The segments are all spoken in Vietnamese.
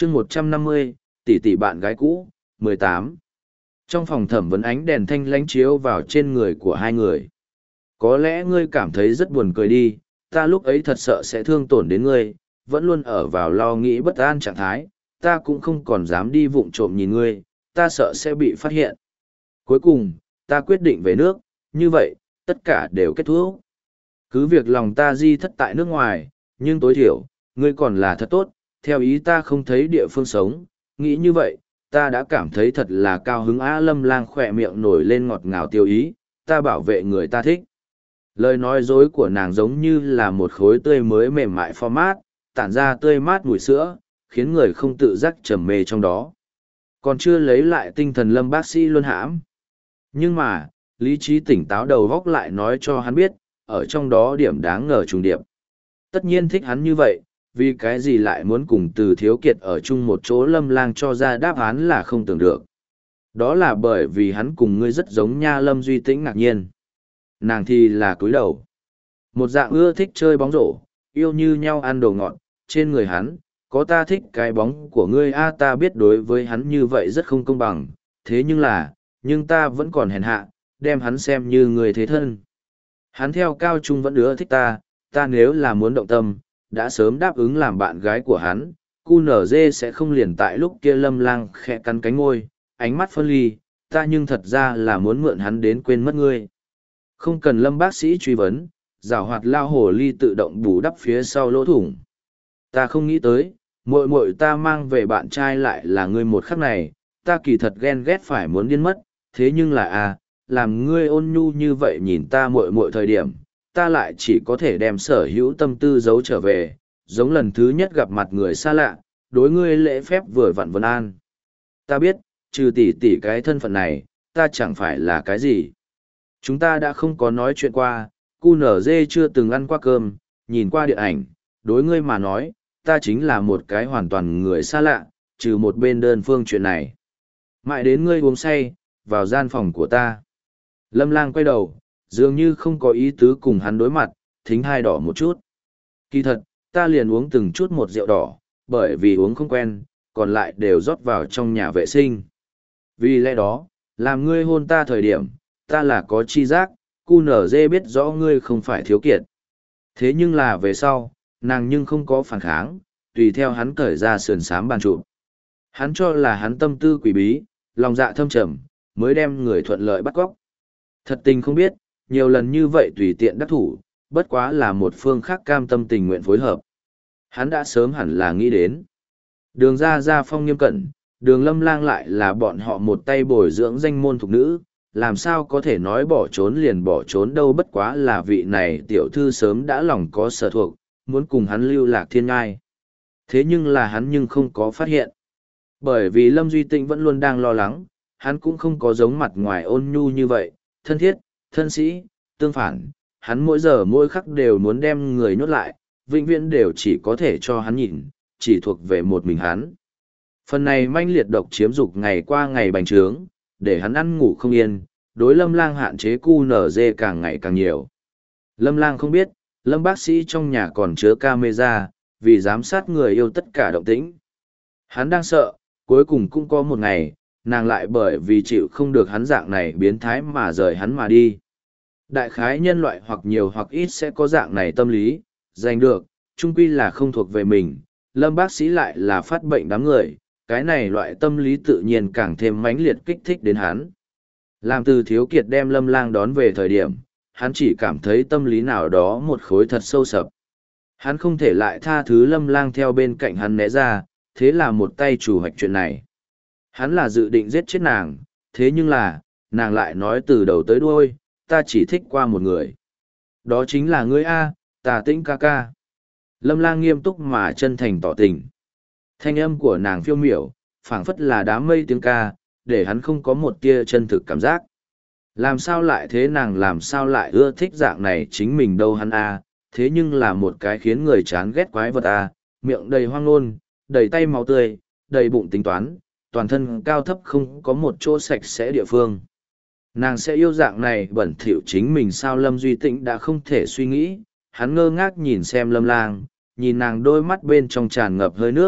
chương 150, tỷ tỷ bạn gái cũ, 18. Trong phòng thẩm vấn ánh đèn thanh lánh chiếu vào trên người của hai người. Có lẽ ngươi cảm thấy rất buồn cười đi, ta lúc ấy thật sợ sẽ thương tổn đến ngươi, vẫn luôn ở vào lo nghĩ bất an trạng thái, ta cũng không còn dám đi vụng trộm nhìn ngươi, ta sợ sẽ bị phát hiện. Cuối cùng, ta quyết định về nước, như vậy, tất cả đều kết thúc. Cứ việc lòng ta di thất tại nước ngoài, nhưng tối thiểu, ngươi còn là thật tốt, theo ý ta không thấy địa phương sống, nghĩ như vậy, ta đã cảm thấy thật là cao hứng. Á Lâm Lang khỏe miệng nổi lên ngọt ngào tiêu ý, ta bảo vệ người ta thích. Lời nói dối của nàng giống như là một khối tươi mới mềm mại format, tản ra tươi mát mùi sữa, khiến người không tự giác trầm mê trong đó. Còn chưa lấy lại tinh thần Lâm bác sĩ luôn hãm. Nhưng mà, lý trí tỉnh táo đầu góc lại nói cho hắn biết, ở trong đó điểm đáng ngờ trùng điệp. Tất nhiên thích hắn như vậy, vì cái gì lại muốn cùng Từ Thiếu Kiệt ở chung một chỗ. Lâm Lang cho ra đáp án là không tưởng được. Đó là bởi vì hắn cùng ngươi rất giống nha. Lâm Duy Tĩnh ngạc nhiên. Nàng thì là cúi đầu. Một dạng ưa thích chơi bóng rổ, yêu như nhau ăn đồ ngọt, trên người hắn, có ta thích cái bóng của ngươi. Ta biết đối với hắn như vậy rất không công bằng, thế nhưng ta vẫn còn hèn hạ, đem hắn xem như người thế thân. Hắn theo cao trung vẫn ưa thích ta nếu là muốn động tâm, đã sớm đáp ứng làm bạn gái của hắn. QNZ sẽ không liền tại lúc kia. Lâm Lang khẽ cắn cánh môi, ánh mắt phân ly, ta nhưng thật ra là muốn mượn hắn đến quên mất ngươi. Không cần Lâm bác sĩ truy vấn, giảo hoạt lao hồ ly tự động bù đắp phía sau lỗ thủng. Ta không nghĩ tới, muội muội ta mang về bạn trai lại là ngươi. Một khắc này, ta kỳ thật ghen ghét phải muốn điên mất, thế nhưng là làm ngươi ôn nhu như vậy nhìn ta muội muội thời điểm, ta lại chỉ có thể đem sở hữu tâm tư giấu trở về, giống lần thứ nhất gặp mặt người xa lạ, đối ngươi lễ phép vừa vặn vân an. Ta biết, trừ tỷ tỷ cái thân phận này, ta chẳng phải là cái gì. Chúng ta đã không có nói chuyện qua, QNZ chưa từng ăn qua cơm, nhìn qua điện ảnh, đối ngươi mà nói, ta chính là một cái hoàn toàn người xa lạ, trừ một bên đơn phương chuyện này. Mãi đến ngươi uống say, vào gian phòng của ta. Lâm Lang quay đầu, dường như không có ý tứ cùng hắn đối mặt, thính hai đỏ một chút. Kỳ thật, ta liền uống từng chút một rượu đỏ, bởi vì uống không quen, còn lại đều rót vào trong nhà vệ sinh. Vì lẽ đó, làm ngươi hôn ta thời điểm, ta là có chi giác, QNZ biết rõ ngươi không phải Thiếu Kiệt. Thế nhưng là về sau, nàng nhưng không có phản kháng, tùy theo hắn cởi ra sườn xám bàn trụ. Hắn cho là hắn tâm tư quỷ bí, lòng dạ thâm trầm, mới đem người thuận lợi bắt cóc. Thật tình không biết, nhiều lần như vậy tùy tiện đắc thủ, bất quá là một phương khác cam tâm tình nguyện phối hợp. Hắn đã sớm hẳn là nghĩ đến. Đường Gia Phong nghiêm cẩn, Đường Lâm Lang lại là bọn họ một tay bồi dưỡng danh môn thục nữ, làm sao có thể nói bỏ trốn liền bỏ trốn đâu. Bất quá là vị này tiểu thư sớm đã lòng có sở thuộc, muốn cùng hắn lưu lạc thiên ngai. Thế nhưng là hắn nhưng không có phát hiện. Bởi vì Lâm Duy Tĩnh vẫn luôn đang lo lắng, hắn cũng không có giống mặt ngoài ôn nhu như vậy, thân thiết, thân sĩ, tương phản, hắn mỗi giờ mỗi khắc đều muốn đem người nhốt lại, vĩnh viễn đều chỉ có thể cho hắn nhìn, chỉ thuộc về một mình hắn. Phần này manh liệt độc chiếm dục ngày qua ngày bành trướng, để hắn ăn ngủ không yên, đối Lâm Lang hạn chế QNZ càng ngày càng nhiều. Lâm Lang không biết, Lâm bác sĩ trong nhà còn chứa camera, vì giám sát người yêu tất cả động tĩnh. Hắn đang sợ, cuối cùng cũng có một ngày, nàng lại bởi vì chịu không được hắn dạng này biến thái mà rời hắn mà đi. Đại khái nhân loại hoặc nhiều hoặc ít sẽ có dạng này tâm lý, giành được, chung quy là không thuộc về mình. Lâm bác sĩ lại là phát bệnh đám người, cái này loại tâm lý tự nhiên càng thêm mãnh liệt kích thích đến hắn. Làm Từ Thiếu Kiệt đem Lâm Lang đón về thời điểm, hắn chỉ cảm thấy tâm lý nào đó một khối thật sâu sập. Hắn không thể lại tha thứ Lâm Lang theo bên cạnh hắn né ra, thế là một tay chủ hoạch chuyện này. Hắn là dự định giết chết nàng, thế nhưng là, nàng lại nói từ đầu tới đuôi, ta chỉ thích qua một người. Đó chính là ngươi Tà Tĩnh ca ca. Lâm Lang nghiêm túc mà chân thành tỏ tình. Thanh âm của nàng phiêu miểu, phảng phất là đám mây tiếng ca, để hắn không có một tia chân thực cảm giác. Làm sao lại thế, nàng làm sao lại ưa thích dạng này chính mình đâu hắn thế nhưng là một cái khiến người chán ghét quái vật miệng đầy hoang ngôn, đầy tay máu tươi, đầy bụng tính toán, toàn thân cao thấp không có một chỗ sạch sẽ địa phương. Nàng sẽ yêu dạng này bẩn thỉu chính mình sao? Lâm Duy Tĩnh đã không thể suy nghĩ, hắn ngơ ngác nhìn xem Lâm Lang, nhìn nàng đôi mắt bên trong tràn ngập hơi nước,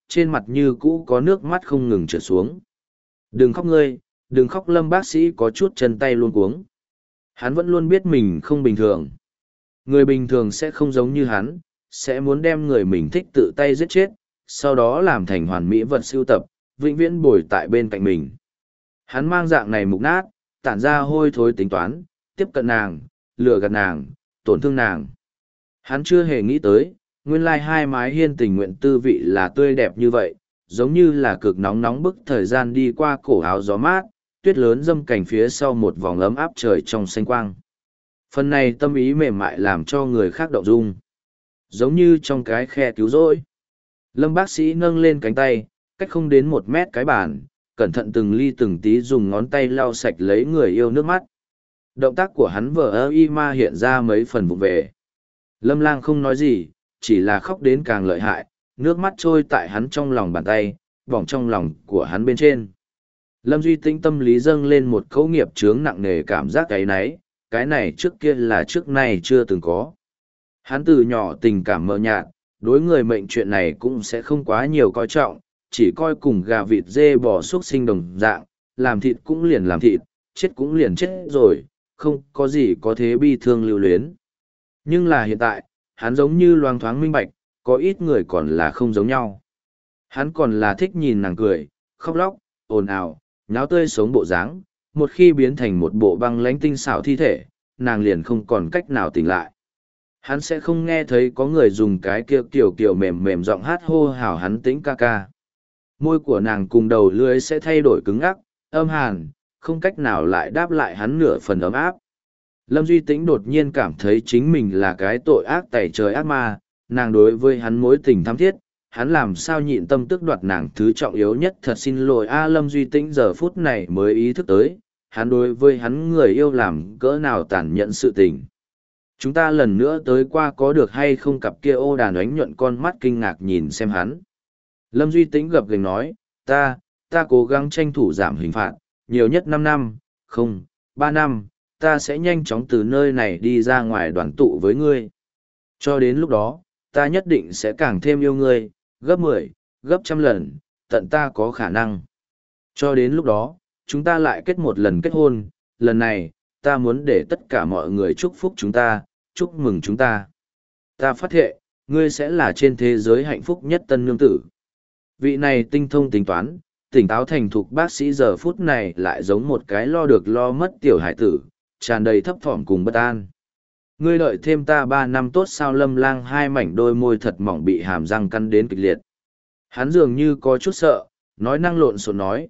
trên mặt như cũ có nước mắt không ngừng trượt xuống. Đừng khóc ngươi, đừng khóc, Lâm bác sĩ có chút chân tay luôn cuống. Hắn vẫn luôn biết mình không bình thường. Người bình thường sẽ không giống như hắn, sẽ muốn đem người mình thích tự tay giết chết, sau đó làm thành hoàn mỹ vật sưu tập, vĩnh viễn bồi tại bên cạnh mình. Hắn mang dạng này mục nát, tản ra hôi thối tính toán, tiếp cận nàng, lừa gạt nàng, tổn thương nàng. Hắn chưa hề nghĩ tới, nguyên lai hai mái hiên tình nguyện tư vị là tươi đẹp như vậy, giống như là cực nóng nóng bức thời gian đi qua cổ áo gió mát, tuyết lớn dâm cảnh phía sau một vòng ấm áp trời trong xanh quang. Phần này tâm ý mềm mại làm cho người khác động dung. Giống như trong cái khe cứu rỗi. Lâm bác sĩ nâng lên cánh tay, cách không đến 1 mét cái bàn, cẩn thận từng ly từng tí dùng ngón tay lau sạch lấy người yêu nước mắt. Động tác của hắn vờ ơ y ma hiện ra mấy phần vụng về. Lâm Lang không nói gì, chỉ là khóc đến càng lợi hại, nước mắt trôi tại hắn trong lòng bàn tay, bỏng trong lòng của hắn bên trên. Lâm Duy Tĩnh tâm lý dâng lên một cấu nghiệp chướng nặng nề cảm giác cái này trước kia là trước nay chưa từng có. Hắn từ nhỏ tình cảm mờ nhạt, đối người mệnh chuyện này cũng sẽ không quá nhiều coi trọng, chỉ coi cùng gà vịt dê bò xúc sinh đồng dạng, làm thịt cũng liền làm thịt, chết cũng liền chết rồi, không có gì có thế bi thương lưu luyến. Nhưng là hiện tại, hắn giống như loang thoáng minh bạch, có ít người còn là không giống nhau. Hắn còn là thích nhìn nàng cười, khóc lóc, ồn ào, nháo tươi sống bộ dáng, một khi biến thành một bộ băng lãnh tinh xảo thi thể, nàng liền không còn cách nào tỉnh lại. Hắn sẽ không nghe thấy có người dùng cái kia kiểu mềm mềm giọng hát hô hào hắn tĩnh ca ca. Môi của nàng cùng đầu lưỡi sẽ thay đổi cứng ngắc, âm hàn, không cách nào lại đáp lại hắn nửa phần ấm áp. Lâm Duy Tĩnh đột nhiên cảm thấy chính mình là cái tội ác tày trời ác ma, nàng đối với hắn mối tình thắm thiết, hắn làm sao nhịn tâm tức đoạt nàng thứ trọng yếu nhất. Thật xin lỗi a. Lâm Duy Tĩnh giờ phút này mới ý thức tới, hắn đối với hắn người yêu làm cỡ nào tàn nhẫn sự tình. Chúng ta lần nữa tới qua có được hay không? Cặp kia ô đàn ánh nhuận con mắt kinh ngạc nhìn xem hắn. Lâm Duy Tĩnh gập gành nói, ta cố gắng tranh thủ giảm hình phạt, nhiều nhất 5 năm, không, 3 năm, ta sẽ nhanh chóng từ nơi này đi ra ngoài đoàn tụ với ngươi. Cho đến lúc đó, ta nhất định sẽ càng thêm yêu ngươi, gấp 10, gấp 100 lần, tận ta có khả năng. Cho đến lúc đó, chúng ta lại kết một lần kết hôn, lần này, ta muốn để tất cả mọi người chúc phúc chúng ta, chúc mừng chúng ta. Ta phát thệ, ngươi sẽ là trên thế giới hạnh phúc nhất tân nương tử. Vị này tinh thông tính toán, tỉnh táo thành thục bác sĩ giờ phút này lại giống một cái lo được lo mất tiểu hải tử, tràn đầy thấp thỏm cùng bất an. Ngươi đợi thêm ta 3 năm tốt sao? Lâm Lang hai mảnh đôi môi thật mỏng bị hàm răng căn đến kịch liệt. Hắn dường như có chút sợ, nói năng lộn xộn nói,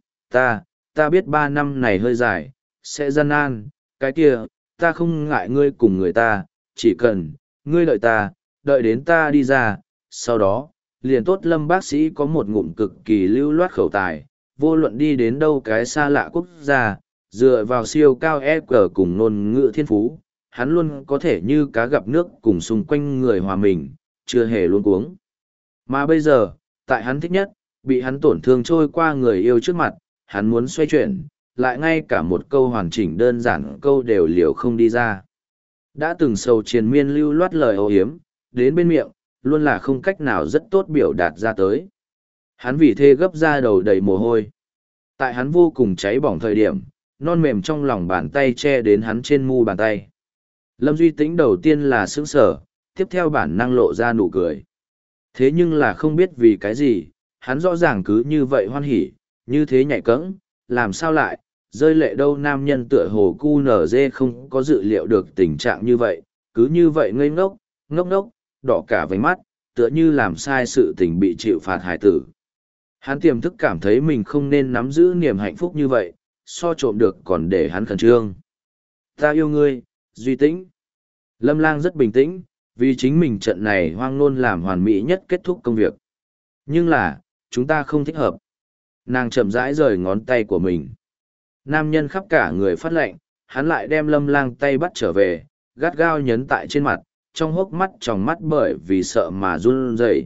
ta biết 3 năm này hơi dài, sẽ gian nan, cái kia, ta không ngại ngươi cùng người ta, chỉ cần, ngươi đợi ta, đợi đến ta đi ra, sau đó, liền tốt. Lâm bác sĩ có một ngụm cực kỳ lưu loát khẩu tài, vô luận đi đến đâu cái xa lạ quốc gia, dựa vào siêu cao EQ cùng ngôn ngữ thiên phú, hắn luôn có thể như cá gặp nước cùng xung quanh người hòa mình, chưa hề luôn cuống. Mà bây giờ, tại hắn thích nhất, bị hắn tổn thương trôi qua người yêu trước mặt, hắn muốn xoay chuyển, lại ngay cả một câu hoàn chỉnh đơn giản câu đều liều không đi ra. Đã từng sầu triền miên lưu loát lời âu hiếm, đến bên miệng, luôn là không cách nào rất tốt biểu đạt ra tới. Hắn vì thế gấp ra đầu đầy mồ hôi. Tại hắn vô cùng cháy bỏng thời điểm, non mềm trong lòng bàn tay che đến hắn trên mu bàn tay. Lâm Duy Tĩnh đầu tiên là sững sờ, tiếp theo bản năng lộ ra nụ cười. Thế nhưng là không biết vì cái gì, hắn rõ ràng cứ như vậy hoan hỉ, như thế nhạy cẫng, làm sao lại, rơi lệ đâu. Nam nhân tựa hồ cu nở dê không có dự liệu được tình trạng như vậy, cứ như vậy ngây ngốc, ngốc, đỏ cả vành mắt, tựa như làm sai sự tình bị chịu phạt hải tử. Hắn tiềm thức cảm thấy mình không nên nắm giữ niềm hạnh phúc như vậy, so trộm được còn để hắn khẩn trương. Ta yêu ngươi, Duy Tĩnh. Lâm Lang rất bình tĩnh, vì chính mình trận này hoang nôn làm hoàn mỹ nhất kết thúc công việc. Nhưng là, chúng ta không thích hợp. Nàng chậm rãi rời ngón tay của mình. Nam nhân khắp cả người phát lệnh, hắn lại đem Lâm Lang tay bắt trở về, gắt gao nhấn tại trên mặt, trong hốc mắt tròng mắt bởi vì sợ mà run rẩy.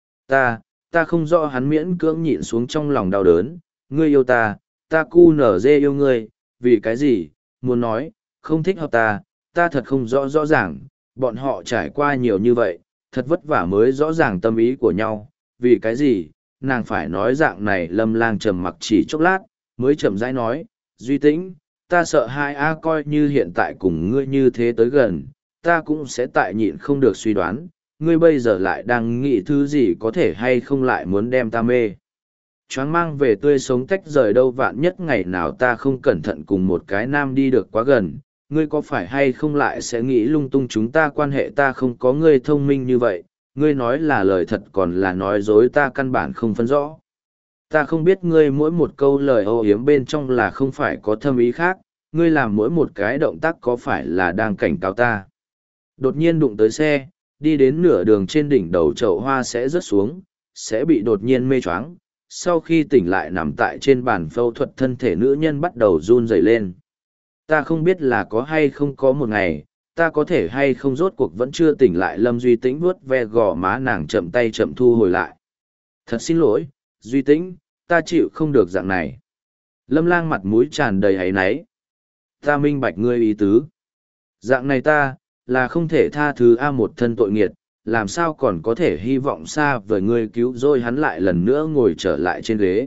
Ta không rõ. Hắn miễn cưỡng nhịn xuống trong lòng đau đớn. Ngươi yêu ta cu nở dê yêu ngươi, vì cái gì? Muốn nói, không thích hợp ta thật không rõ ràng, bọn họ trải qua nhiều như vậy, thật vất vả mới rõ ràng tâm ý của nhau, vì cái gì, nàng phải nói dạng này. Lâm Lang trầm mặc chỉ chốc lát, mới chậm rãi nói, Duy Tĩnh, ta sợ hai a coi như hiện tại cùng ngươi như thế tới gần, ta cũng sẽ tại nhịn không được suy đoán, ngươi bây giờ lại đang nghĩ thứ gì có thể hay không lại muốn đem ta mê. Choáng mang về tươi sống tách rời đâu, vạn nhất ngày nào ta không cẩn thận cùng một cái nam đi được quá gần, ngươi có phải hay không lại sẽ nghĩ lung tung, chúng ta quan hệ ta không có ngươi thông minh như vậy, ngươi nói là lời thật còn là nói dối ta căn bản không phân rõ. Ta không biết ngươi mỗi một câu lời âu yếm bên trong là không phải có thâm ý khác, ngươi làm mỗi một cái động tác có phải là đang cảnh cáo ta. Đột nhiên đụng tới xe, đi đến nửa đường trên đỉnh đầu chậu hoa sẽ rớt xuống, sẽ bị đột nhiên mê choáng. Sau khi tỉnh lại nằm tại trên bàn phẫu thuật, thân thể nữ nhân bắt đầu run rẩy lên. Ta không biết là có hay không có một ngày, ta có thể hay không rốt cuộc vẫn chưa tỉnh lại. Lâm Duy Tĩnh vuốt ve gò má nàng, chậm tay chậm thu hồi lại. Thật xin lỗi, Duy Tĩnh, ta chịu không được dạng này. Lâm Lang mặt mũi tràn đầy áy náy. Ta minh bạch ngươi ý tứ. Dạng này ta, là không thể tha thứ một thân tội nghiệt, làm sao còn có thể hy vọng xa vời ngươi cứu rồi. Hắn lại lần nữa ngồi trở lại trên ghế.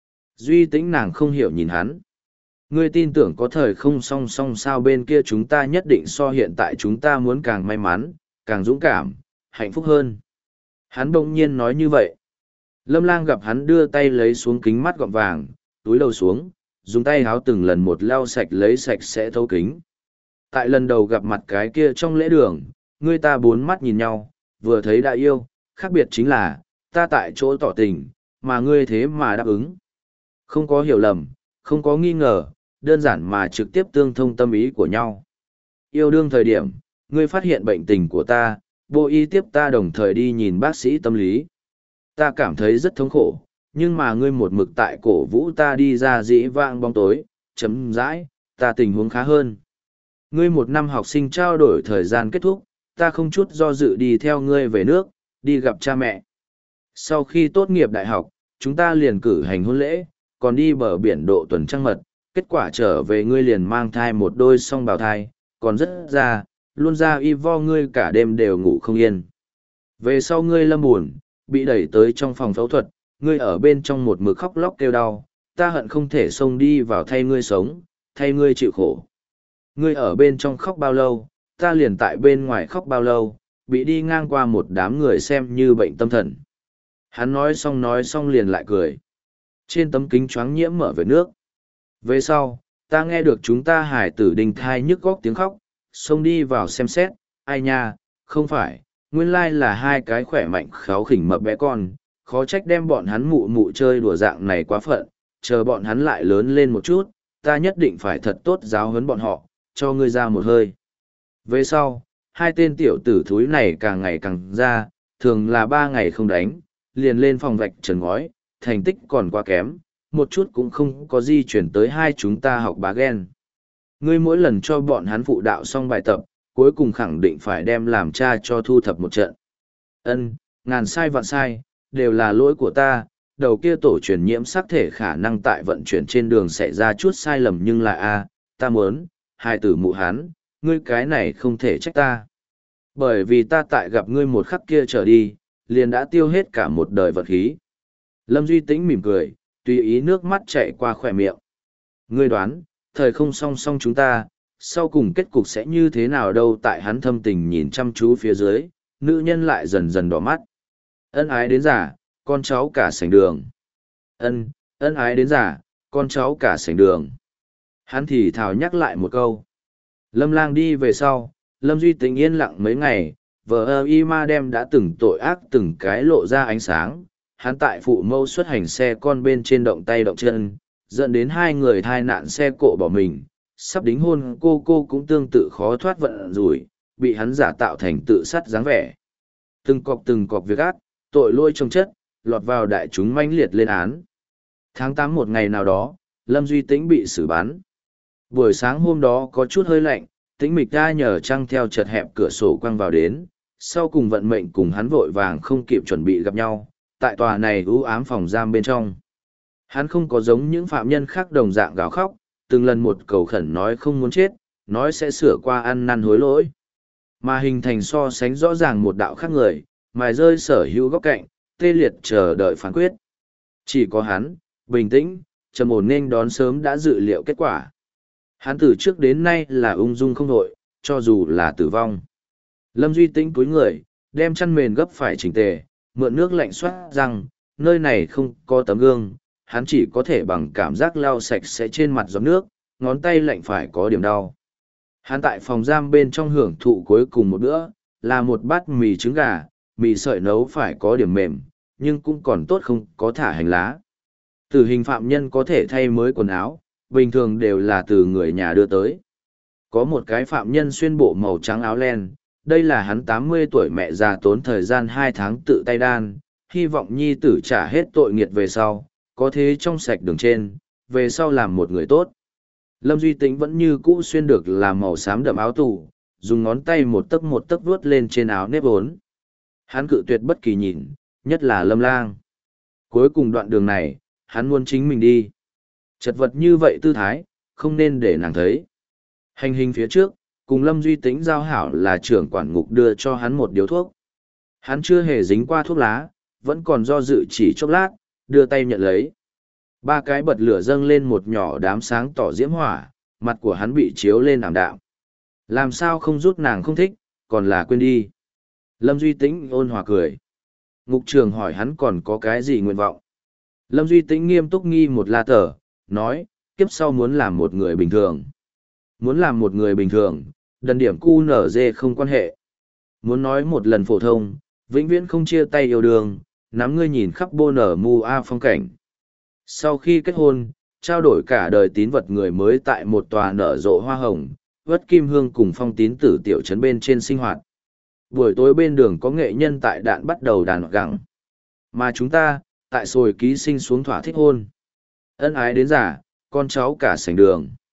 Duy Tĩnh nàng không hiểu nhìn hắn. Ngươi tin tưởng có thời không song song sao, bên kia chúng ta nhất định so hiện tại chúng ta muốn càng may mắn, càng dũng cảm, hạnh phúc hơn. Hắn bỗng nhiên nói như vậy. Lâm Lang gặp hắn đưa tay lấy xuống kính mắt gọng vàng, túi đầu xuống, dùng tay háo từng lần một lau sạch lấy sạch sẽ thấu kính. Tại lần đầu gặp mặt cái kia trong lễ đường, ngươi ta bốn mắt nhìn nhau, vừa thấy đã yêu, khác biệt chính là, ta tại chỗ tỏ tình, mà ngươi thế mà đáp ứng. Không có hiểu lầm, không có nghi ngờ, đơn giản mà trực tiếp tương thông tâm ý của nhau. Yêu đương thời điểm, ngươi phát hiện bệnh tình của ta, vô ý tiếp ta đồng thời đi nhìn bác sĩ tâm lý. Ta cảm thấy rất thống khổ, nhưng mà ngươi một mực tại cổ vũ ta đi ra dĩ vãng bóng tối, chấm dãi, ta tình huống khá hơn. Ngươi một năm học sinh trao đổi thời gian kết thúc, ta không chút do dự đi theo ngươi về nước, đi gặp cha mẹ. Sau khi tốt nghiệp đại học, chúng ta liền cử hành hôn lễ, còn đi bờ biển độ tuần trăng mật, kết quả trở về ngươi liền mang thai một đôi song bào thai, còn rất ra, luôn ra y vo, ngươi cả đêm đều ngủ không yên. Về sau ngươi lâm buồn, bị đẩy tới trong phòng phẫu thuật, ngươi ở bên trong một mực khóc lóc kêu đau, ta hận không thể xông đi vào thay ngươi sống, thay ngươi chịu khổ. Ngươi ở bên trong khóc bao lâu, ta liền tại bên ngoài khóc bao lâu, bị đi ngang qua một đám người xem như bệnh tâm thần. Hắn nói xong liền lại cười. Trên tấm kính choáng nhiễm mở về nước. Về sau, ta nghe được chúng ta hải tử đình thai nhức góc tiếng khóc, xông đi vào xem xét, ai nha, không phải, nguyên lai là hai cái khỏe mạnh kháu khỉnh mập bé con, khó trách đem bọn hắn mụ mụ chơi đùa dạng này quá phận, chờ bọn hắn lại lớn lên một chút, ta nhất định phải thật tốt giáo huấn bọn họ, cho ngươi ra một hơi. Về sau, hai tên tiểu tử thúi này càng ngày càng ra, thường là 3 ngày không đánh, liền lên phòng vạch trần ngói, thành tích còn quá kém, một chút cũng không có di chuyển tới hai chúng ta học bá ghen. Ngươi mỗi lần cho bọn hắn phụ đạo xong bài tập, cuối cùng khẳng định phải đem làm cha cho thu thập một trận. Ngàn sai vạn sai, đều là lỗi của ta, đầu kia tổ truyền nhiễm sắc thể khả năng tại vận chuyển trên đường xảy ra chút sai lầm, nhưng là ta muốn, hai tử mụ hắn, ngươi cái này không thể trách ta. Bởi vì ta tại gặp ngươi một khắc kia trở đi, liền đã tiêu hết cả một đời vật khí. Lâm Duy Tĩnh mỉm cười, tùy ý nước mắt chạy qua khỏe miệng. Ngươi đoán, thời không song song chúng ta, sau cùng kết cục sẽ như thế nào đâu? Tại hắn thâm tình nhìn chăm chú phía dưới, nữ nhân lại dần dần đỏ mắt. Ân ái đến giả, con cháu cả sảnh đường. Ân ái đến giả, con cháu cả sảnh đường. Hắn thì thào nhắc lại một câu. Lâm Lang đi về sau, Lâm Duy Tĩnh yên lặng mấy ngày, vợ y ma đem đã từng tội ác từng cái lộ ra ánh sáng. Hắn tại phụ mâu xuất hành xe con bên trên động tay động chân, dẫn đến hai người thai nạn xe cộ bỏ mình, sắp đính hôn cô cũng tương tự khó thoát vận rủi, bị hắn giả tạo thành tự sát dáng vẻ. Từng cọc việc ác, tội lỗi chồng chất, lọt vào đại chúng manh liệt lên án. Tháng 8 một ngày nào đó, Lâm Duy Tĩnh bị xử bắn. Buổi sáng hôm đó có chút hơi lạnh, Tĩnh Mịch ra nhờ trăng theo chật hẹp cửa sổ quăng vào đến, sau cùng vận mệnh cùng hắn vội vàng không kịp chuẩn bị gặp nhau, tại tòa này u ám phòng giam bên trong. Hắn không có giống những phạm nhân khác đồng dạng gào khóc, từng lần một cầu khẩn nói không muốn chết, nói sẽ sửa qua ăn năn hối lỗi. Mà hình thành so sánh rõ ràng một đạo khác người, mài rơi sở hữu góc cạnh, tê liệt chờ đợi phán quyết. Chỉ có hắn, bình tĩnh, trầm ổn nên đón sớm đã dự liệu kết quả. Hắn từ trước đến nay là ung dung không đội, cho dù là tử vong. Lâm Duy Tĩnh cúi người, đem chăn mền gấp phải chỉnh tề, mượn nước lạnh xoát răng, nơi này không có tấm gương, hắn chỉ có thể bằng cảm giác lau sạch sẽ trên mặt giọt nước, ngón tay lạnh phải có điểm đau. Hắn tại phòng giam bên trong hưởng thụ cuối cùng một bữa, là một bát mì trứng gà, mì sợi nấu phải có điểm mềm, nhưng cũng còn tốt không có thả hành lá. Tử hình phạm nhân có thể thay mới quần áo, bình thường đều là từ người nhà đưa tới. Có một cái phạm nhân xuyên bộ màu trắng áo len, đây là hắn 80 tuổi mẹ già tốn thời gian 2 tháng tự tay đan, hy vọng nhi tử trả hết tội nghiệt về sau, có thế trong sạch đường trên, về sau làm một người tốt. Lâm Duy Tĩnh vẫn như cũ xuyên được là màu xám đậm áo tù, dùng ngón tay một tấc vuốt lên trên áo nếp vốn. Hắn cự tuyệt bất kỳ nhìn, nhất là Lâm Lang. Cuối cùng đoạn đường này, hắn muốn chính mình đi. Chật vật như vậy tư thái, không nên để nàng thấy. Hành hình phía trước, cùng Lâm Duy Tĩnh giao hảo là trưởng quản ngục đưa cho hắn một điếu thuốc. Hắn chưa hề dính qua thuốc lá, vẫn còn do dự chỉ chốc lát, đưa tay nhận lấy. 3 cái bật lửa dâng lên một nhỏ đám sáng tỏ diễm hỏa, mặt của hắn bị chiếu lên ảm đạm. Làm sao không rút nàng không thích, còn là quên đi. Lâm Duy Tĩnh ôn hòa cười. Ngục trường hỏi hắn còn có cái gì nguyện vọng. Lâm Duy Tĩnh nghiêm túc nghi một la tờ, nói, kiếp sau muốn làm một người bình thường. Muốn làm một người bình thường, đần điểm QNZ không quan hệ. Muốn nói một lần phổ thông, vĩnh viễn không chia tay yêu đương, nắm ngươi nhìn khắp bô nở mu a phong cảnh. Sau khi kết hôn, trao đổi cả đời tín vật người mới tại một tòa nở rộ hoa hồng, vất kim hương cùng phong tín tử tiểu trấn bên trên sinh hoạt. Buổi tối bên đường có nghệ nhân tại đạn bắt đầu đàn gặng. Mà chúng ta, tại sồi ký sinh xuống thỏa thích hôn. Ân ái đến giả, con cháu cả sảnh đường.